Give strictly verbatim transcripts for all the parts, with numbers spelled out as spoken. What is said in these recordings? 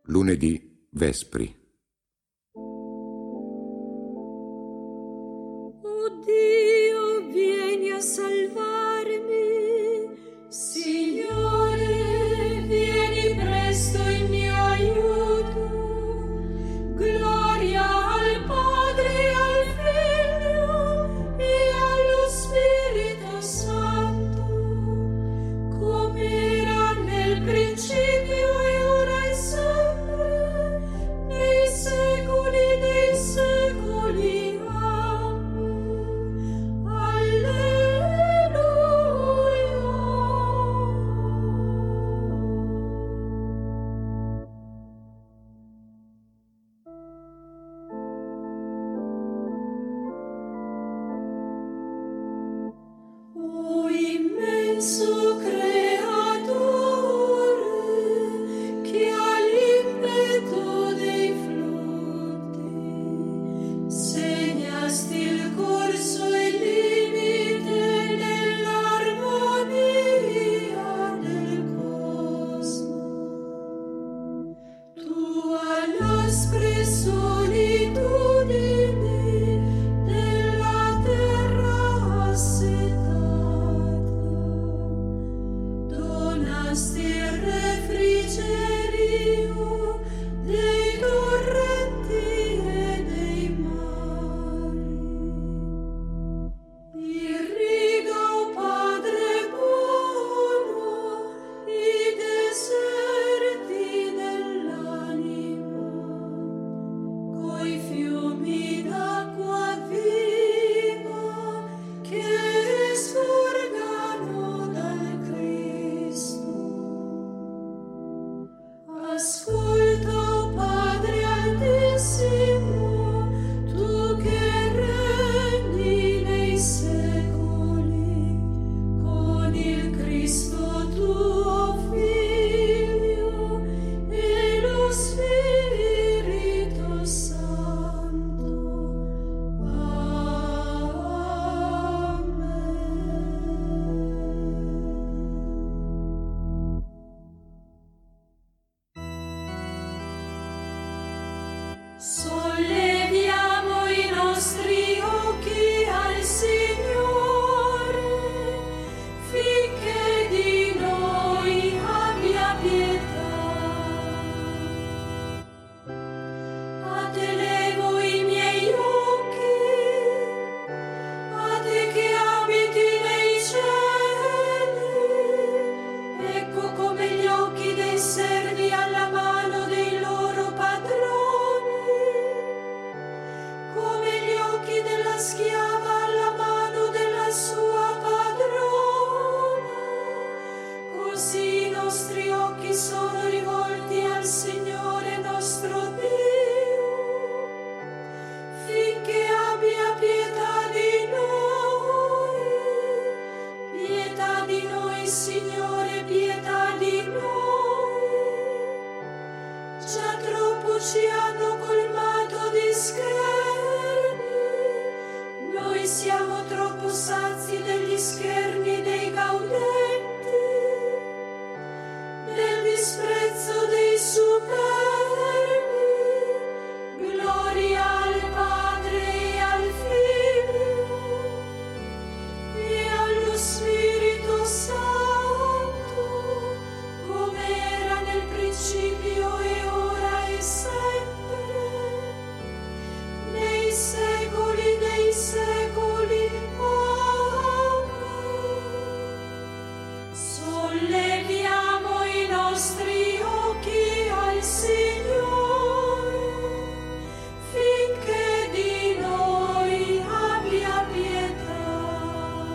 Lunedì Vespri. O Dio, vieni a salvarmi. Signore, vieni presto in mio aiuto. Gloria al Padre e al Figlio e allo Spirito Santo, come era nel principio e ora e sempre, nei secoli dei secoli. Amen. Alleluia. O immenso Creatore, che all'impeto dei flutti segnasti il corso e il limite nell'armonia del cosmo, tu all'aspre solitudini della terra assetata donasti il refrigerio dei torrenti e dei mari. Irriga, o Padre buono, i deserti dell'anima coi fiumi d'acqua viva che scorgano dal Cristo. Ascolta, o Padre Altissimo, tu che regni nei secoli, con il Cristo tuo Figlio e lo Spirito Santo. Amen. Solleviamo i nostri occhi al Signore, finché di noi abbia pietà. A te levo i miei occhi, a te che abiti nei cieli. Ecco come gli occhi dei servi alla mano dei loro padroni, come gli occhi della schiava alla mano della sua padrona. Così i nostri occhi sono rivolti al Signore nostro Dio, finché abbia pietà di noi. Pietà di noi, Signore, pietà di noi. Già troppo ci hanno colmato di scherni, noi siamo troppo sazi degli scherni dei gaudenti, del disprezzo dei superbi. Gloria al Padre e al Figlio e allo Spirito Santo, come era nel principio e ora e sempre, nei secoli dei secoli. Amen. Solleviamo i nostri occhi al Signore, finché di noi abbia pietà.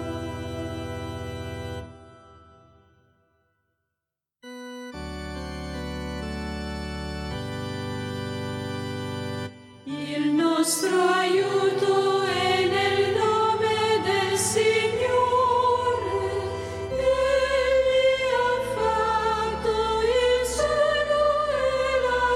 Il nostro aiuto è nel nome del Signore. Egli ha fatto il cielo e la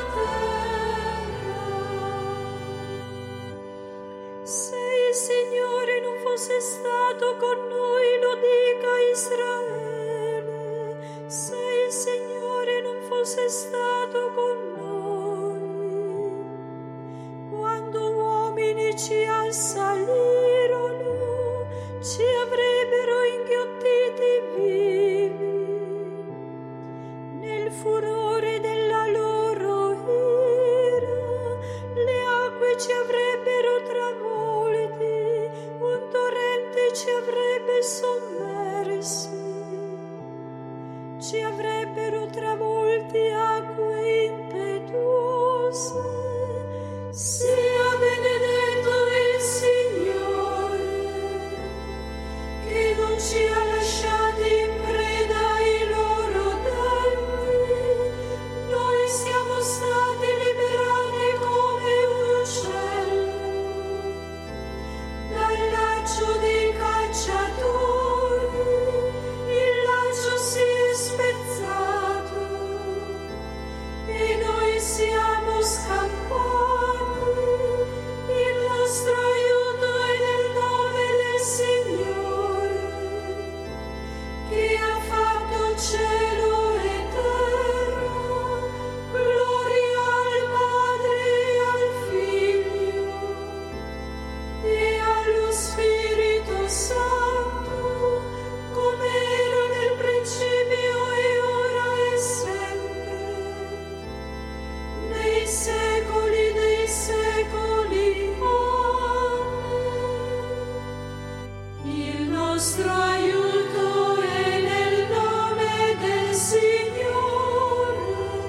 terra. Se il Signore non fosse stato con noi, lo dica Israele. Se il Signore non fosse stato con con noi. Quando uomini ci assalirono, ci avrebbero inghiottiti vivi. Nel furore della loro ira, le acque ci avrebbero travolti, un torrente ci avrebbe sommersi. Ci avrebbero travolti acque impetuose. Sia benedetto il Signore, che non ci ha lasciati in preda ai loro danni. Noi siamo stati liberati come un uccello dal laccio dei cacciatori. Il laccio si è spezzato e noi siamo scappati. Il nostro aiuto è nel nome del Signore, che ha fatto cielo e terra. Gloria al Padre e al Figlio e allo Spirito Santo, come era nel principio e ora e sempre, nei secoli dei secoli. Amen. Il nostro aiuto è nel nome del Signore.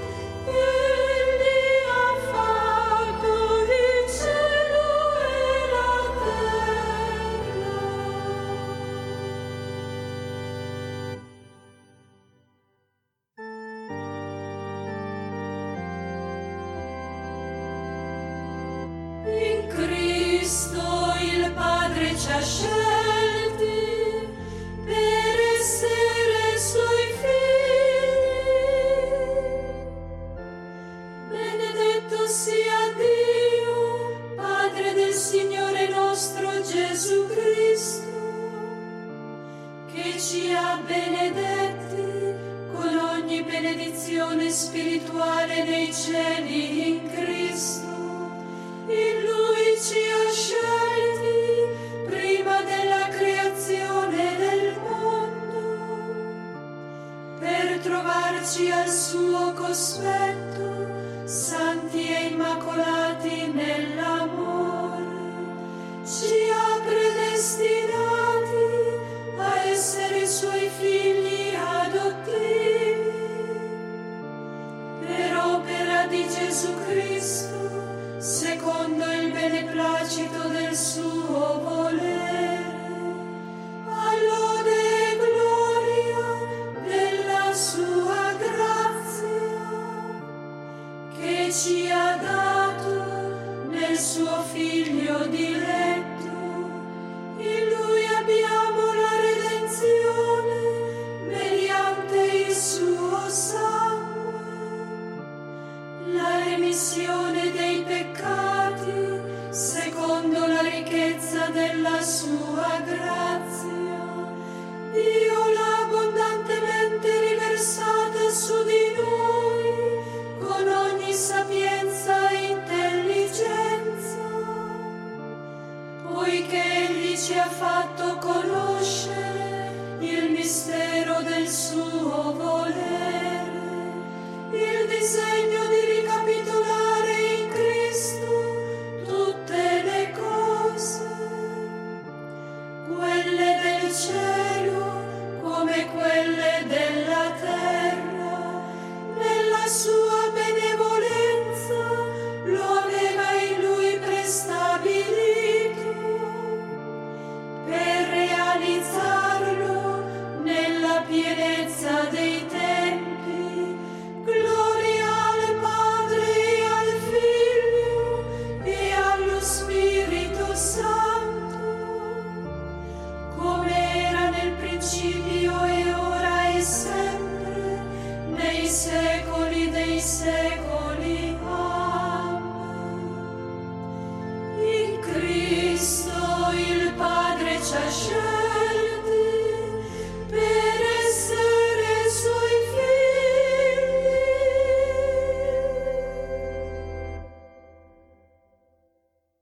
Egli ha fatto il cielo e la terra. In Cristo il Padre ci ha scelti per essere Suoi figli. Benedetto sia Dio, Padre del Signore nostro Gesù Cristo, che ci ha benedetti con ogni benedizione spirituale nei cieli in Cristo. In Lui ci ha scelti prima della creazione del mondo, per trovarci al suo cospetto, santi e immacolati nell'amore. Ci ha predestinati a essere Suoi figli adottivi, per opera di Gesù Cristo, secondo il beneplacito del suo volere, a lode e gloria della sua grazia, che ci ha dato nel suo Figlio diletto. In Lui abbiamo la redenzione mediante il suo sangue, la remissione dei peccati secondo la ricchezza della sua grazia. Dio l'ha abbondantemente riversata su di noi con ogni sapienza e intelligenza, poiché Egli ci ha fatto conoscere il mistero del suo volere, il disegno di ricapitolare in Cristo tutte le cose, quelle del cielo come quelle della terra. Nella sua benevolenza lo aveva in Lui prestabilito, per realizzarlo nella pienezza dei tempi.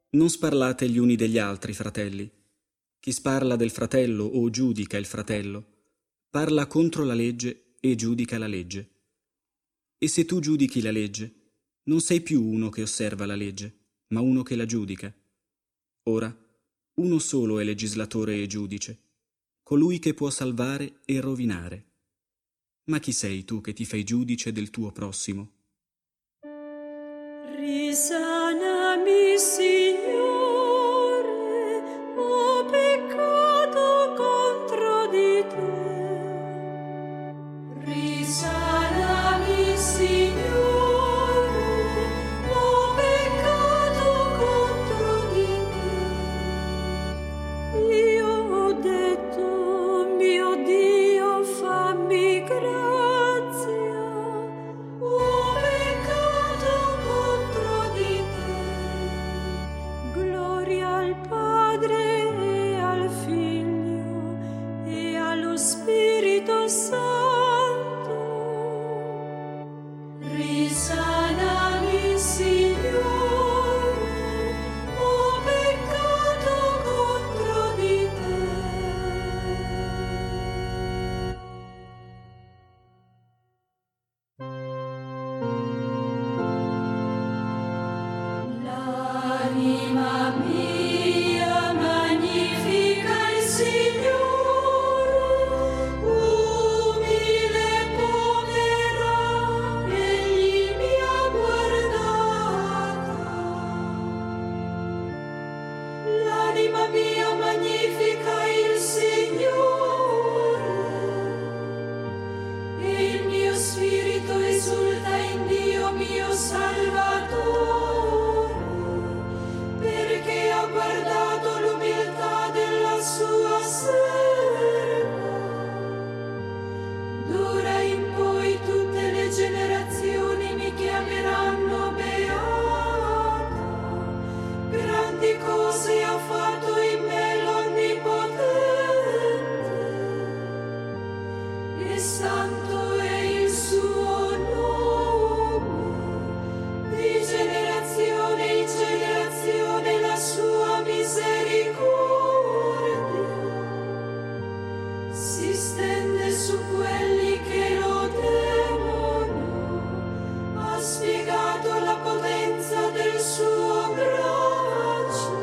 Non sparlate gli uni degli altri, fratelli. Chi sparla del fratello o giudica il fratello, parla contro la legge e giudica la legge. E se tu giudichi la legge, non sei più uno che osserva la legge, ma uno che la giudica. Ora, uno solo è legislatore e giudice, colui che può salvare e rovinare. Ma chi sei tu che ti fai giudice del tuo prossimo? Risanami, Signore, ho peccato contro di te. Risanami, Signore, ho peccato contro di te. Io ho detto, mio Dio, fammi grazia. Ho peccato contro di te. Gloria al Padre e al Figlio e allo Spirito Santo. Risanami, Signore, ho peccato contro di te. L'anima mia magnifica il Signore, umile e povera, egli mi ha guardata. L'anima mia magnifica il Signore, e il mio spirito esulta in Dio mio Salvatore, perché ha guardato l'umiltà della sua serva. D'ora in poi tutte le generazioni mi chiameranno beata. Grandi cose ha fatto in me l'Onnipotente, e santo è il suo nome. Di generazione in generazione la sua misericordia si stende su quelli che lo temono. Ha spiegato la potenza del suo braccio,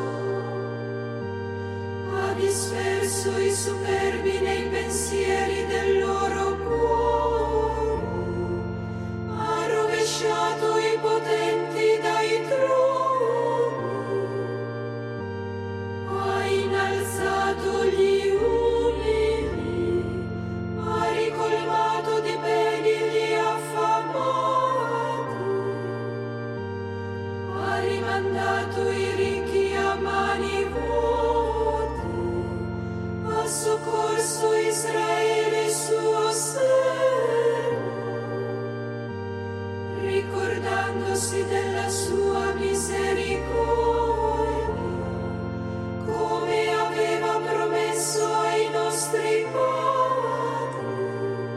ha disperso i superbi nei pensieri del loro cuore, ha rovesciato i potenti dai troni, ha innalzato gli umili, ha ricolmato di beni gli affamati, ha rimandato i ricchi a mani vuote, ha soccorso Israele suo servo, ricordandosi della sua misericordia, come aveva promesso ai nostri padri,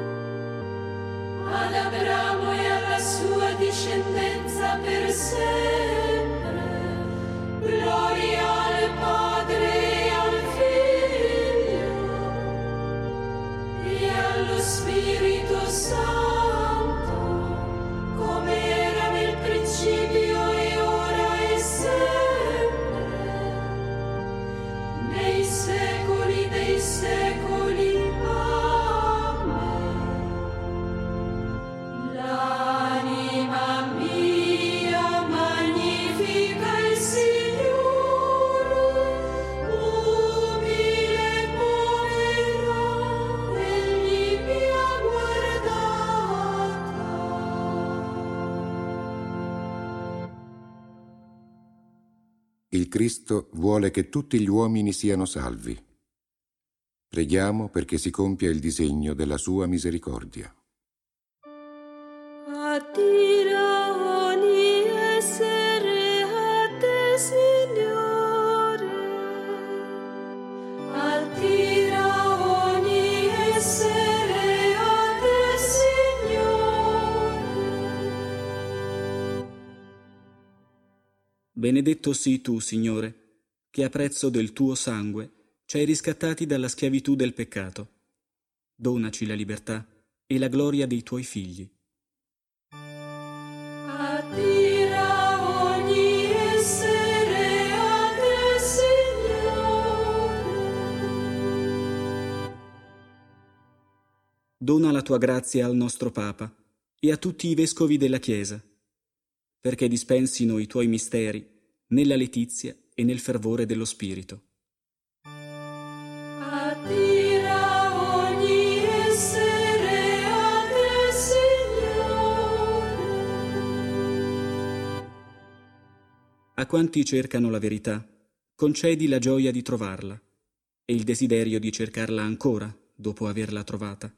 ad Abramo e alla sua discendenza per sempre. Gloria al Padre e al Figlio e allo Spirito Santo, come era nel principio e ora e sempre, nei secoli dei secoli. Amen. L'anima mia magnifica il Signore, umile e povera, egli mi ha guardata. Il Cristo vuole che tutti gli uomini siano salvi. Preghiamo perché si compia il disegno della sua misericordia. Attira ogni essere a te, Signore. Attira ogni essere a te, Signore. Benedetto sii tu, Signore, che a prezzo del tuo sangue ci hai riscattati dalla schiavitù del peccato. Donaci la libertà e la gloria dei tuoi figli. Attira ogni essere a te, Signore. Dona la tua grazia al nostro Papa e a tutti i vescovi della Chiesa, perché dispensino i tuoi misteri nella letizia e nel fervore dello Spirito. Attira ogni essere a te, Signore. A quanti cercano la verità, concedi la gioia di trovarla e il desiderio di cercarla ancora dopo averla trovata.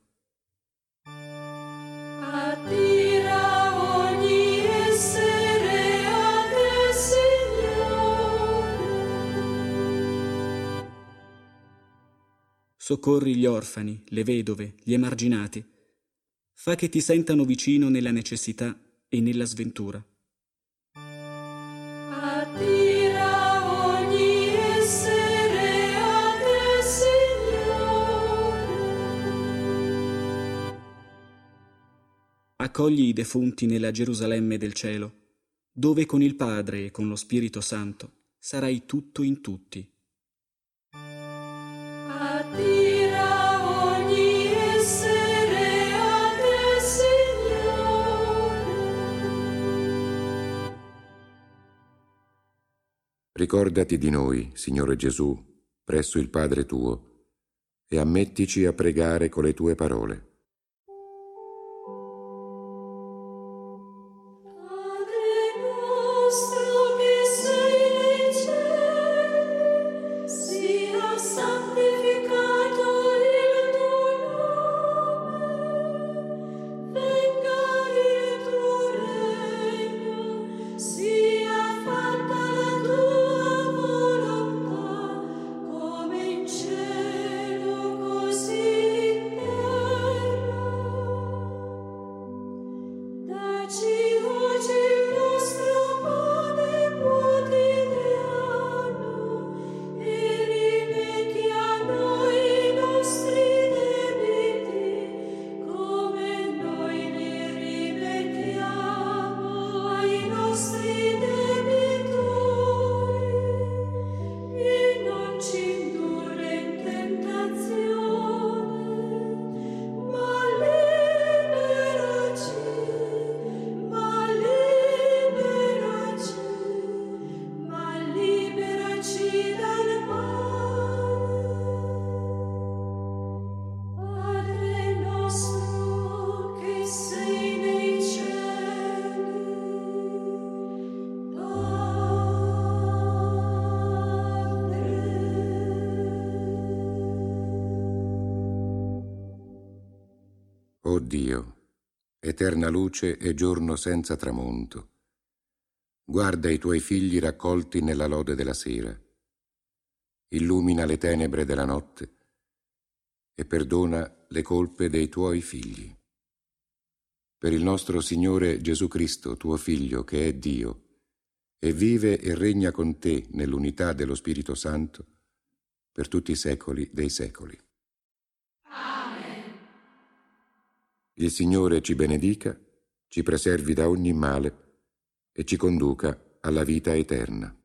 Attira ogni essere a te, Signore. Soccorri gli orfani, le vedove, gli emarginati. Fa che ti sentano vicino nella necessità e nella sventura. Attira ogni essere a te, Signore. Accogli i defunti nella Gerusalemme del cielo, dove con il Padre e con lo Spirito Santo sarai tutto in tutti. Attira ogni essere a te, Signore. Ricordati di noi, Signore Gesù, presso il Padre tuo, e ammettici a pregare con le tue parole. Padre nostro che sei nei cieli, sia santificato il tuo nome, venga il tuo regno, sia fatta la tua volontà, come in cielo così in terra. Dacci oggi il nostro pane quotidiano e rimetti a noi i nostri debiti, come noi li rimettiamo ai nostri debitori, e non ci indurre in tentazione, ma liberaci, ma liberaci, ma liberaci dal male. Padre nostro che sei nei cieli, O Dio, eterna luce e giorno senza tramonto, guarda i tuoi figli raccolti nella lode della sera, illumina le tenebre della notte e perdona le colpe dei tuoi figli. Per il nostro Signore Gesù Cristo, tuo Figlio, che è Dio, e vive e regna con te nell'unità dello Spirito Santo, per tutti i secoli dei secoli. Il Signore ci benedica, ci preservi da ogni male e ci conduca alla vita eterna.